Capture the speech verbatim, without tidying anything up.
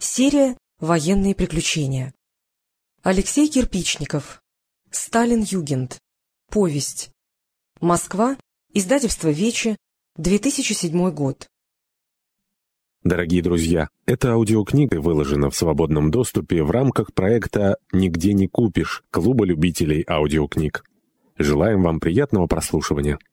Серия «Военные приключения». Алексей Кирпичников. Сталин-Югент. Повесть. Москва. Издательство «Вечи». две тысячи седьмой год. Дорогие друзья, эта аудиокнига выложена в свободном доступе в рамках проекта «Нигде не купишь» Клуба любителей аудиокниг. Желаем вам приятного прослушивания.